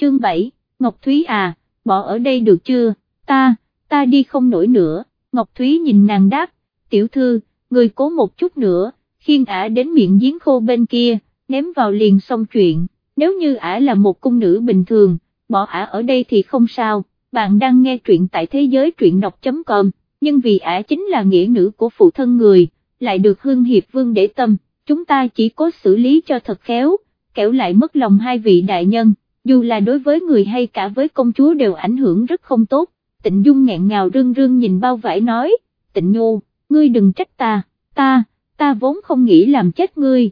chương 7, Ngọc Thúy à, bỏ ở đây được chưa, ta đi không nổi nữa. Ngọc Thúy nhìn nàng đáp, tiểu thư, người cố một chút nữa, khiêng ả đến miệng giếng khô bên kia, ném vào liền xong chuyện, nếu như ả là một cung nữ bình thường, bỏ ả ở đây thì không sao. Bạn đang nghe truyện tại thế giới truyện đọc.com, nhưng vì ả chính là nghĩa nữ của phụ thân người, lại được Hương Hiệp Vương để tâm, chúng ta chỉ có xử lý cho thật khéo, kẻo lại mất lòng hai vị đại nhân, dù là đối với người hay cả với công chúa đều ảnh hưởng rất không tốt. Tịnh Dung nghẹn ngào rưng rưng nhìn bao vải nói, Tịnh Nhu, ngươi đừng trách ta vốn không nghĩ làm chết ngươi,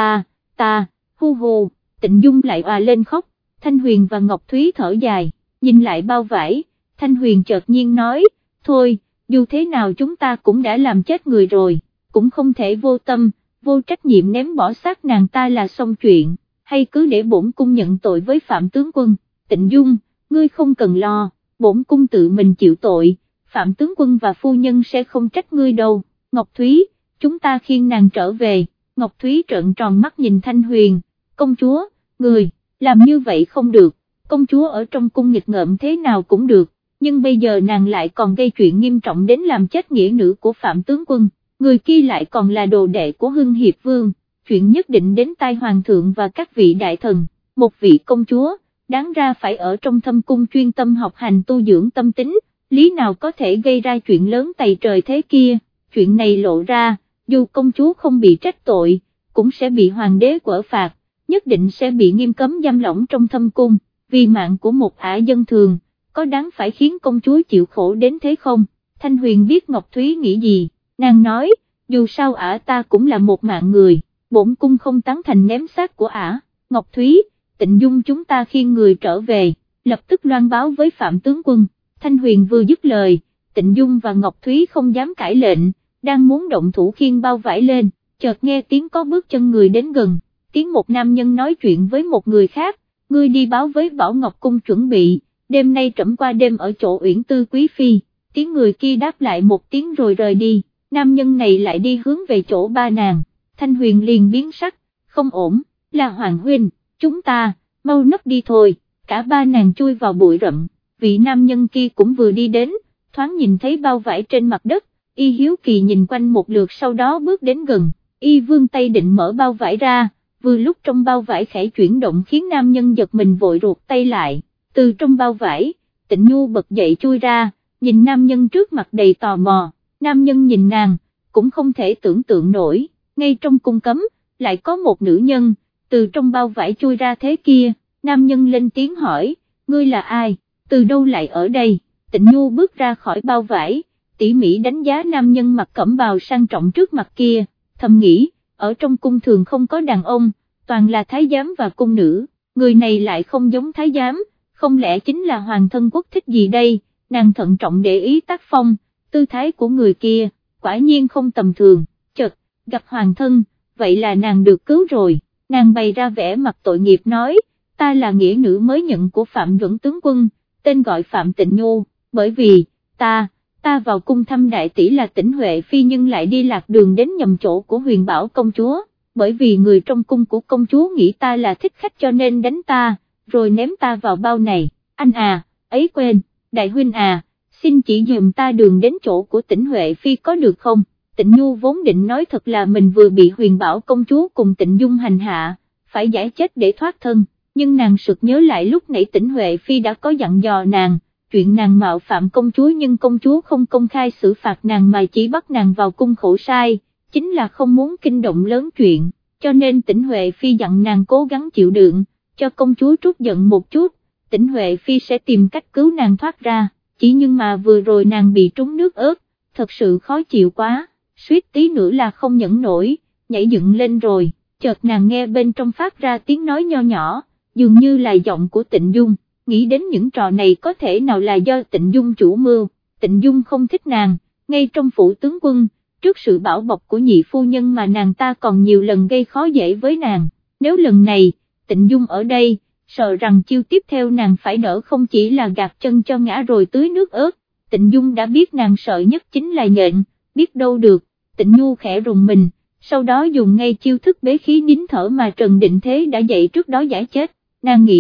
hu hu. Tịnh Dung lại òa lên khóc. Thanh Huyền và Ngọc Thúy thở dài, nhìn lại bao vải, Thanh Huyền chợt nhiên nói, thôi, dù thế nào chúng ta cũng đã làm chết người rồi, cũng không thể vô tâm, vô trách nhiệm ném bỏ xác nàng ta là xong chuyện, hay cứ để bổn cung nhận tội với Phạm tướng quân. Tịnh Dung, ngươi không cần lo, bổn cung tự mình chịu tội, Phạm tướng quân và phu nhân sẽ không trách ngươi đâu. Ngọc Thúy, chúng ta khiêng nàng trở về. Ngọc Thúy trợn tròn mắt nhìn Thanh Huyền, công chúa, người, làm như vậy không được, công chúa ở trong cung nghịch ngợm thế nào cũng được, nhưng bây giờ nàng lại còn gây chuyện nghiêm trọng đến làm chết nghĩa nữ của Phạm tướng quân, người kia lại còn là đồ đệ của Hưng Hiệp Vương, chuyện nhất định đến tai hoàng thượng và các vị đại thần. Một vị công chúa, đáng ra phải ở trong thâm cung chuyên tâm học hành tu dưỡng tâm tính, lý nào có thể gây ra chuyện lớn tày trời thế kia. Chuyện này lộ ra, dù công chúa không bị trách tội, cũng sẽ bị hoàng đế quở phạt, nhất định sẽ bị nghiêm cấm giam lỏng trong thâm cung, vì mạng của một ả dân thường, có đáng phải khiến công chúa chịu khổ đến thế không? Thanh Huyền biết Ngọc Thúy nghĩ gì, nàng nói, dù sao ả ta cũng là một mạng người, bổn cung không tán thành ném xác của ả. Ngọc Thúy, Tịnh Dung chúng ta khiêng người trở về, lập tức loan báo với Phạm tướng quân. Thanh Huyền vừa dứt lời, Tịnh Dung và Ngọc Thúy không dám cãi lệnh, đang muốn động thủ khiêng bao vải lên, chợt nghe tiếng có bước chân người đến gần, tiếng một nam nhân nói chuyện với một người khác, ngươi đi báo với Bảo Ngọc Cung chuẩn bị, đêm nay trẫm qua đêm ở chỗ Uyển Tư Quý Phi. Tiếng người kia đáp lại một tiếng rồi rời đi, nam nhân này lại đi hướng về chỗ ba nàng. Thanh Huyền liền biến sắc, không ổn, là Hoàng huynh, chúng ta, mau nấp đi thôi. Cả ba nàng chui vào bụi rậm, vị nam nhân kia cũng vừa đi đến, thoáng nhìn thấy bao vải trên mặt đất, y hiếu kỳ nhìn quanh một lượt sau đó bước đến gần, y vươn tay định mở bao vải ra, vừa lúc trong bao vải khẽ chuyển động khiến nam nhân giật mình vội ruột tay lại, từ trong bao vải, Tịnh Nhu bật dậy chui ra, nhìn nam nhân trước mặt đầy tò mò, nam nhân nhìn nàng, cũng không thể tưởng tượng nổi, ngay trong cung cấm, lại có một nữ nhân, từ trong bao vải chui ra thế kia, nam nhân lên tiếng hỏi, ngươi là ai, từ đâu lại ở đây? Tịnh Nhu bước ra khỏi bao vải, tỉ mỉ đánh giá nam nhân mặc cẩm bào sang trọng trước mặt kia, thầm nghĩ, ở trong cung thường không có đàn ông, toàn là thái giám và cung nữ, người này lại không giống thái giám, không lẽ chính là hoàng thân quốc thích gì đây? Nàng thận trọng để ý tác phong, tư thái của người kia, quả nhiên không tầm thường, chợt, gặp hoàng thân, vậy là nàng được cứu rồi, nàng bày ra vẻ mặt tội nghiệp nói, ta là nghĩa nữ mới nhận của Phạm Duẩn tướng quân, tên gọi Phạm Tịnh Nhu, bởi vì, ta vào cung thăm đại tỷ là Tĩnh Huệ Phi nhưng lại đi lạc đường đến nhầm chỗ của Huyền Bảo công chúa, bởi vì người trong cung của công chúa nghĩ ta là thích khách cho nên đánh ta, rồi ném ta vào bao này, anh à, ấy quên, đại huynh à, xin chỉ dùm ta đường đến chỗ của Tĩnh Huệ Phi có được không? Tịnh Nhu vốn định nói thật là mình vừa bị Huyền Bảo công chúa cùng Tịnh Dung hành hạ, phải giải chết để thoát thân, nhưng nàng sực nhớ lại lúc nãy Tĩnh Huệ Phi đã có dặn dò nàng, chuyện nàng mạo phạm công chúa nhưng công chúa không công khai xử phạt nàng mà chỉ bắt nàng vào cung khổ sai, chính là không muốn kinh động lớn chuyện, cho nên Tĩnh Huệ Phi dặn nàng cố gắng chịu đựng, cho công chúa trút giận một chút, Tĩnh Huệ Phi sẽ tìm cách cứu nàng thoát ra, chỉ nhưng mà vừa rồi nàng bị trúng nước ớt, thật sự khó chịu quá, suýt tí nữa là không nhẫn nổi, nhảy dựng lên rồi, chợt nàng nghe bên trong phát ra tiếng nói nho nhỏ, dường như là giọng của Tịnh Dung. Nghĩ đến những trò này có thể nào là do Tịnh Dung chủ mưu, Tịnh Dung không thích nàng, ngay trong phủ tướng quân, trước sự bảo bọc của nhị phu nhân mà nàng ta còn nhiều lần gây khó dễ với nàng, nếu lần này, Tịnh Dung ở đây, sợ rằng chiêu tiếp theo nàng phải đỡ không chỉ là gạt chân cho ngã rồi tưới nước ớt, Tịnh Dung đã biết nàng sợ nhất chính là nhện, biết đâu được, Tịnh Nhu khẽ rùng mình, sau đó dùng ngay chiêu thức bế khí nín thở mà Trần Định Thế đã dạy trước đó giải chết, nàng nghĩ,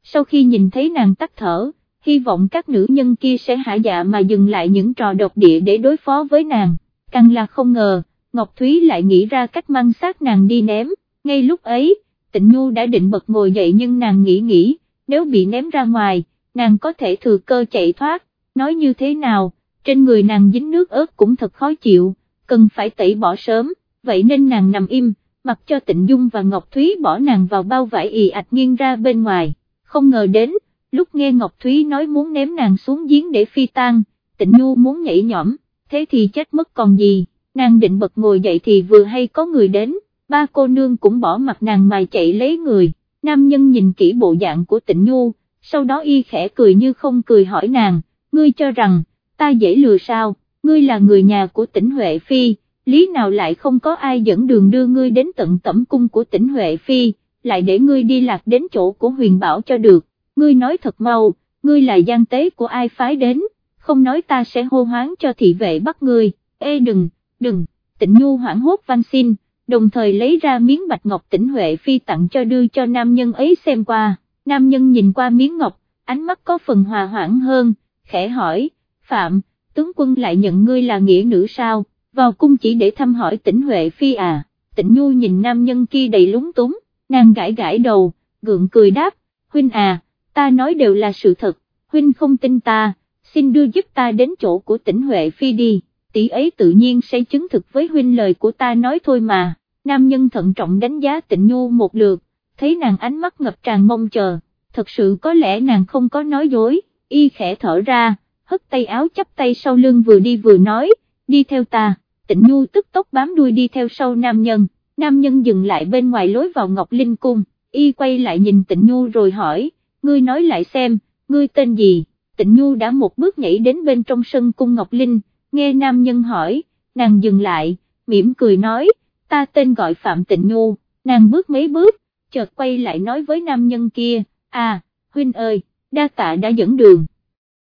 sau khi nhìn thấy nàng tắt thở, hy vọng các nữ nhân kia sẽ hạ dạ mà dừng lại những trò độc địa để đối phó với nàng, càng là không ngờ, Ngọc Thúy lại nghĩ ra cách mang xác nàng đi ném, ngay lúc ấy, Tịnh Nhu đã định bật ngồi dậy nhưng nàng nghĩ, nếu bị ném ra ngoài, nàng có thể thừa cơ chạy thoát, nói như thế nào, trên người nàng dính nước ớt cũng thật khó chịu, cần phải tẩy bỏ sớm, vậy nên nàng nằm im, mặc cho Tịnh Dung và Ngọc Thúy bỏ nàng vào bao vải ì ạch nghiêng ra bên ngoài, không ngờ đến, lúc nghe Ngọc Thúy nói muốn ném nàng xuống giếng để phi tang, Tịnh Nhu muốn nhảy nhõm, thế thì chết mất còn gì, nàng định bật ngồi dậy thì vừa hay có người đến, ba cô nương cũng bỏ mặt nàng mà chạy lấy người, nam nhân nhìn kỹ bộ dạng của Tịnh Nhu, sau đó y khẽ cười như không cười hỏi nàng, ngươi cho rằng, ta dễ lừa sao, ngươi là người nhà của Tĩnh Huệ Phi, lý nào lại không có ai dẫn đường đưa ngươi đến tận tẩm cung của Tĩnh Huệ Phi, lại để ngươi đi lạc đến chỗ của Huyền Bảo cho được, ngươi nói thật mau, ngươi là gian tế của ai phái đến, không nói ta sẽ hô hoán cho thị vệ bắt ngươi, ê đừng, Tịnh Nhu hoảng hốt van xin, đồng thời lấy ra miếng bạch ngọc Tĩnh Huệ Phi tặng cho đưa cho nam nhân ấy xem qua, nam nhân nhìn qua miếng ngọc, ánh mắt có phần hòa hoãn hơn, khẽ hỏi, Phạm, tướng quân lại nhận ngươi là nghĩa nữ sao, vào cung chỉ để thăm hỏi Tĩnh Huệ Phi à, Tịnh Nhu nhìn nam nhân kia đầy lúng túng, nàng gãi đầu, gượng cười đáp, huynh à, ta nói đều là sự thật, huynh không tin ta, xin đưa giúp ta đến chỗ của Tĩnh Huệ Phi đi, tỷ ấy tự nhiên sẽ chứng thực với huynh lời của ta nói thôi mà, nam nhân thận trọng đánh giá Tịnh Nhu một lượt, thấy nàng ánh mắt ngập tràn mong chờ, thật sự có lẽ nàng không có nói dối, y khẽ thở ra, hất tay áo chắp tay sau lưng vừa đi vừa nói, đi theo ta, Tịnh Nhu tức tốc bám đuôi đi theo sau nam nhân dừng lại bên ngoài lối vào Ngọc Linh Cung, y quay lại nhìn Tịnh Nhu rồi hỏi, ngươi nói lại xem, ngươi tên gì, Tịnh Nhu đã một bước nhảy đến bên trong sân cung Ngọc Linh, nghe nam nhân hỏi, nàng dừng lại, mỉm cười nói, ta tên gọi Phạm Tịnh Nhu, nàng bước mấy bước, chợt quay lại nói với nam nhân kia, à, huynh ơi, đa tạ đã dẫn đường.